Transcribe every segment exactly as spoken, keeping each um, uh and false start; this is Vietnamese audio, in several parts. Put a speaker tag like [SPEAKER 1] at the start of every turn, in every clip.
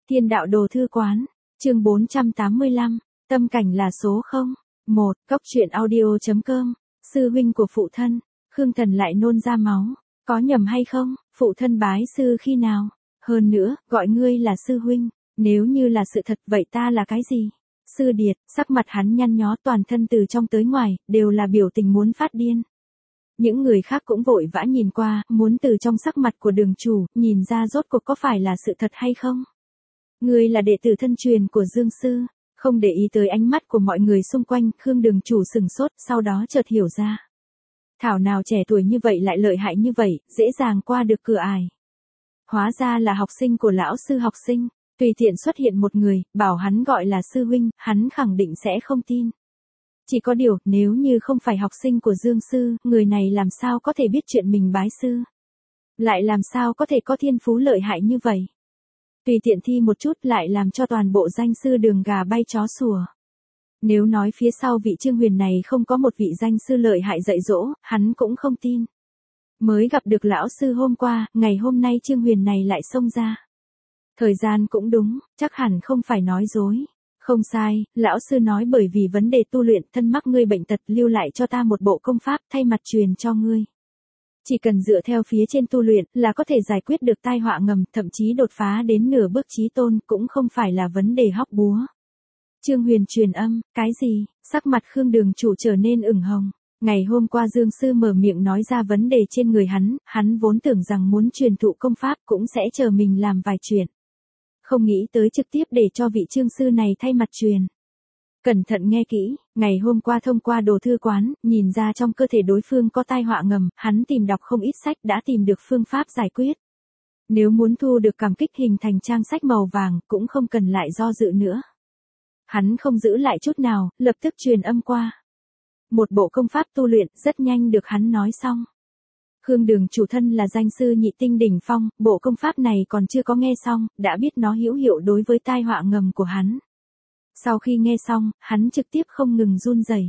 [SPEAKER 1] Thiên đạo đồ thư quán, chương bốn trăm tám mươi lăm, tâm cảnh là số không. một. Cốc truyện audio.com, sư huynh của phụ thân, Khương Thần lại nôn ra máu, có nhầm hay không, phụ thân bái sư khi nào, hơn nữa, gọi ngươi là sư huynh, nếu như là sự thật vậy ta là cái gì? Sư điệt, sắc mặt hắn nhăn nhó toàn thân từ trong tới ngoài, đều là biểu tình muốn phát điên. Những người khác cũng vội vã nhìn qua, muốn từ trong sắc mặt của đường chủ, nhìn ra rốt cuộc có phải là sự thật hay không. Ngươi là đệ tử thân truyền của Dương Sư, không để ý tới ánh mắt của mọi người xung quanh, Khương đường chủ sừng sốt, sau đó chợt hiểu ra. Thảo nào trẻ tuổi như vậy lại lợi hại như vậy, dễ dàng qua được cửa ải. Hóa ra là học sinh của lão sư học sinh, tùy tiện xuất hiện một người, bảo hắn gọi là sư huynh, hắn khẳng định sẽ không tin. Chỉ có điều, nếu như không phải học sinh của Dương Sư, người này làm sao có thể biết chuyện mình bái sư? Lại làm sao có thể có thiên phú lợi hại như vậy? Tùy tiện thi một chút lại làm cho toàn bộ danh sư đường gà bay chó sủa. Nếu nói phía sau vị Trương Huyền này không có một vị danh sư lợi hại dạy dỗ, hắn cũng không tin. Mới gặp được lão sư hôm qua, ngày hôm nay Trương Huyền này lại xông ra. Thời gian cũng đúng, chắc hẳn không phải nói dối. Không sai, lão sư nói bởi vì vấn đề tu luyện thân mắc ngươi bệnh tật lưu lại cho ta một bộ công pháp thay mặt truyền cho ngươi. Chỉ cần dựa theo phía trên tu luyện là có thể giải quyết được tai họa ngầm, thậm chí đột phá đến nửa bước chí tôn cũng không phải là vấn đề hóc búa. Trương Huyền truyền âm, cái gì? Sắc mặt Khương đường chủ trở nên ửng hồng. Ngày hôm qua Dương Sư mở miệng nói ra vấn đề trên người hắn, hắn vốn tưởng rằng muốn truyền thụ công pháp cũng sẽ chờ mình làm vài chuyện. Không nghĩ tới trực tiếp để cho vị Trương Sư này thay mặt truyền. Cẩn thận nghe kỹ, ngày hôm qua thông qua đồ thư quán, nhìn ra trong cơ thể đối phương có tai họa ngầm, hắn tìm đọc không ít sách đã tìm được phương pháp giải quyết. Nếu muốn thu được cảm kích hình thành trang sách màu vàng, cũng không cần lại do dự nữa. Hắn không giữ lại chút nào, lập tức truyền âm qua. Một bộ công pháp tu luyện rất nhanh được hắn nói xong. Khương đường chủ thân là danh sư nhị tinh đỉnh phong, bộ công pháp này còn chưa có nghe xong, đã biết nó hữu hiệu đối với tai họa ngầm của hắn. Sau khi nghe xong, hắn trực tiếp không ngừng run rẩy.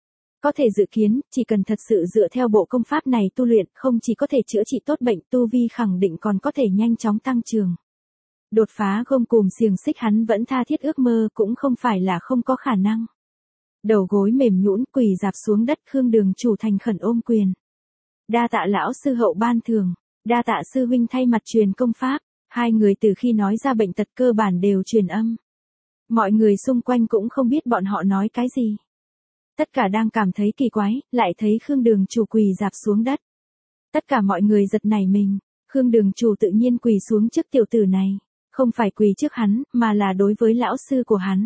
[SPEAKER 1] Có thể dự kiến, chỉ cần thật sự dựa theo bộ công pháp này tu luyện, không chỉ có thể chữa trị tốt bệnh, tu vi khẳng định còn có thể nhanh chóng tăng trưởng. Đột phá gông cùm xiềng xích hắn vẫn tha thiết ước mơ cũng không phải là không có khả năng. Đầu gối mềm nhũn quỳ dạp xuống đất, Khương đường chủ thành khẩn ôm quyền. Đa tạ lão sư hậu ban thưởng, đa tạ sư huynh thay mặt truyền công pháp, hai người từ khi nói ra bệnh tật cơ bản đều truyền âm. Mọi người xung quanh cũng không biết bọn họ nói cái gì. Tất cả đang cảm thấy kỳ quái, lại thấy Khương đường chủ quỳ dạp xuống đất. Tất cả mọi người giật nảy mình, Khương đường chủ tự nhiên quỳ xuống trước tiểu tử này, không phải quỳ trước hắn, mà là đối với lão sư của hắn.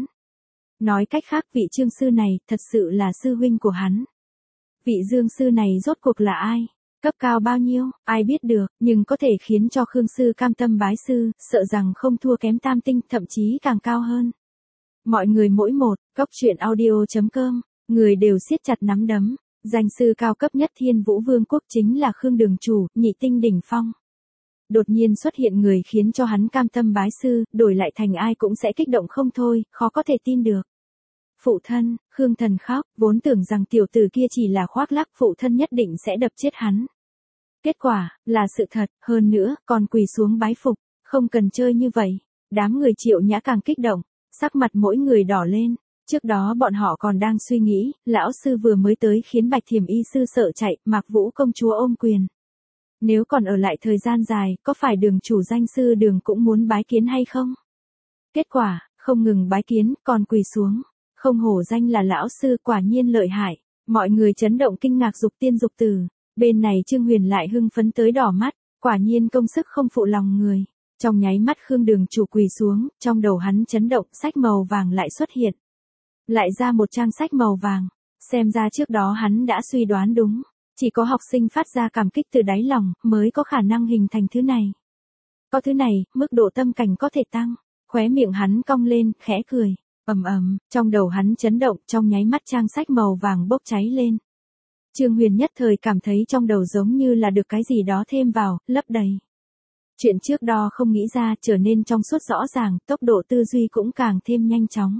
[SPEAKER 1] Nói cách khác vị Trương Sư này, thật sự là sư huynh của hắn. Vị Dương Sư này rốt cuộc là ai? Cấp cao bao nhiêu, ai biết được, nhưng có thể khiến cho Khương Sư cam tâm bái sư, sợ rằng không thua kém tam tinh, thậm chí càng cao hơn. Mọi người mỗi một, cốc truyện audio.com, người đều siết chặt nắm đấm. Danh sư cao cấp nhất Thiên Vũ Vương quốc chính là Khương đường chủ, nhị tinh đỉnh phong. Đột nhiên xuất hiện người khiến cho hắn cam tâm bái sư, đổi lại thành ai cũng sẽ kích động không thôi, khó có thể tin được. Phụ thân, Khương Thần khóc, vốn tưởng rằng tiểu tử kia chỉ là khoác lác, phụ thân nhất định sẽ đập chết hắn. Kết quả, là sự thật, hơn nữa, còn quỳ xuống bái phục, không cần chơi như vậy. Đám người Triệu Nhã càng kích động, sắc mặt mỗi người đỏ lên. Trước đó bọn họ còn đang suy nghĩ, lão sư vừa mới tới khiến Bạch Thiểm Y sư sợ chạy, Mạc Vũ công chúa ôm quyền. Nếu còn ở lại thời gian dài, có phải đường chủ danh sư đường cũng muốn bái kiến hay không? Kết quả, không ngừng bái kiến, còn quỳ xuống. Không hổ danh là lão sư, quả nhiên lợi hại. Mọi người chấn động kinh ngạc dục tiên dục tử. Bên này Trương Huyền lại hưng phấn tới đỏ mắt, quả nhiên công sức không phụ lòng người. Trong nháy mắt Khương đường chủ quỳ xuống, trong đầu hắn chấn động, sách màu vàng lại xuất hiện. Lại ra một trang sách màu vàng. Xem ra trước đó hắn đã suy đoán đúng. Chỉ có học sinh phát ra cảm kích từ đáy lòng, mới có khả năng hình thành thứ này. Có thứ này, mức độ tâm cảnh có thể tăng. Khóe miệng hắn cong lên, khẽ cười. Ầm ầm, trong đầu hắn chấn động, trong nháy mắt trang sách màu vàng bốc cháy lên. Trương Huyền nhất thời cảm thấy trong đầu giống như là được cái gì đó thêm vào, lấp đầy. Chuyện trước đó không nghĩ ra trở nên trong suốt rõ ràng, tốc độ tư duy cũng càng thêm nhanh chóng.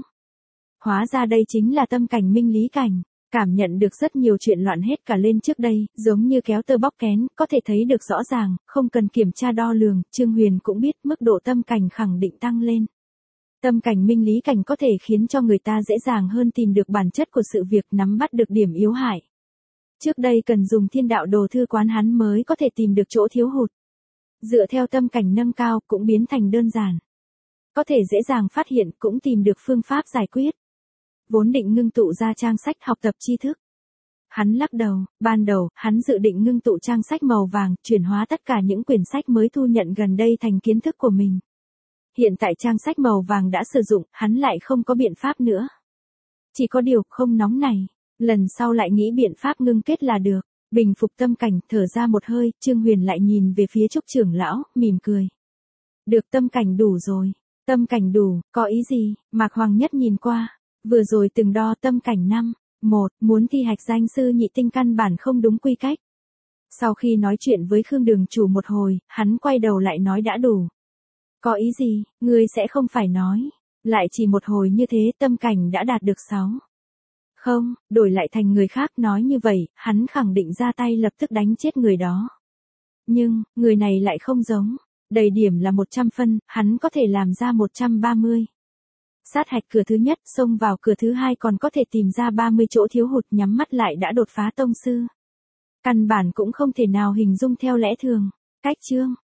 [SPEAKER 1] Hóa ra đây chính là tâm cảnh minh lý cảnh. Cảm nhận được rất nhiều chuyện loạn hết cả lên trước đây, giống như kéo tơ bóc kén, có thể thấy được rõ ràng, không cần kiểm tra đo lường, Trương Huyền cũng biết mức độ tâm cảnh khẳng định tăng lên. Tâm cảnh minh lý cảnh có thể khiến cho người ta dễ dàng hơn tìm được bản chất của sự việc, nắm bắt được điểm yếu hại. Trước đây cần dùng thiên đạo đồ thư quán hắn mới có thể tìm được chỗ thiếu hụt. Dựa theo tâm cảnh nâng cao cũng biến thành đơn giản. Có thể dễ dàng phát hiện cũng tìm được phương pháp giải quyết. Vốn định ngưng tụ ra trang sách học tập tri thức. Hắn lắc đầu, ban đầu, hắn dự định ngưng tụ trang sách màu vàng, chuyển hóa tất cả những quyển sách mới thu nhận gần đây thành kiến thức của mình. Hiện tại trang sách màu vàng đã sử dụng, hắn lại không có biện pháp nữa. Chỉ có điều, không nóng này. Lần sau lại nghĩ biện pháp ngưng kết là được. Bình phục tâm cảnh, thở ra một hơi, Trương Huyền lại nhìn về phía Trúc trưởng lão, mỉm cười. Được, tâm cảnh đủ rồi. Tâm cảnh đủ, có ý gì? Mạc Hoàng Nhất nhìn qua. Vừa rồi từng đo tâm cảnh năm. Một, muốn thi hạch danh sư nhị tinh căn bản không đúng quy cách. Sau khi nói chuyện với Khương Đường chủ một hồi, hắn quay đầu lại nói đã đủ. Có ý gì, ngươi sẽ không phải nói. Lại chỉ một hồi như thế tâm cảnh đã đạt được sáu. Không, đổi lại thành người khác nói như vậy, hắn khẳng định ra tay lập tức đánh chết người đó. Nhưng, người này lại không giống. Đầy điểm là một trăm phân, hắn có thể làm ra một trăm ba mươi. Sát hạch cửa thứ nhất, xông vào cửa thứ hai còn có thể tìm ra ba mươi chỗ thiếu hụt, nhắm mắt lại đã đột phá tông sư. Căn bản cũng không thể nào hình dung theo lẽ thường. Cách chương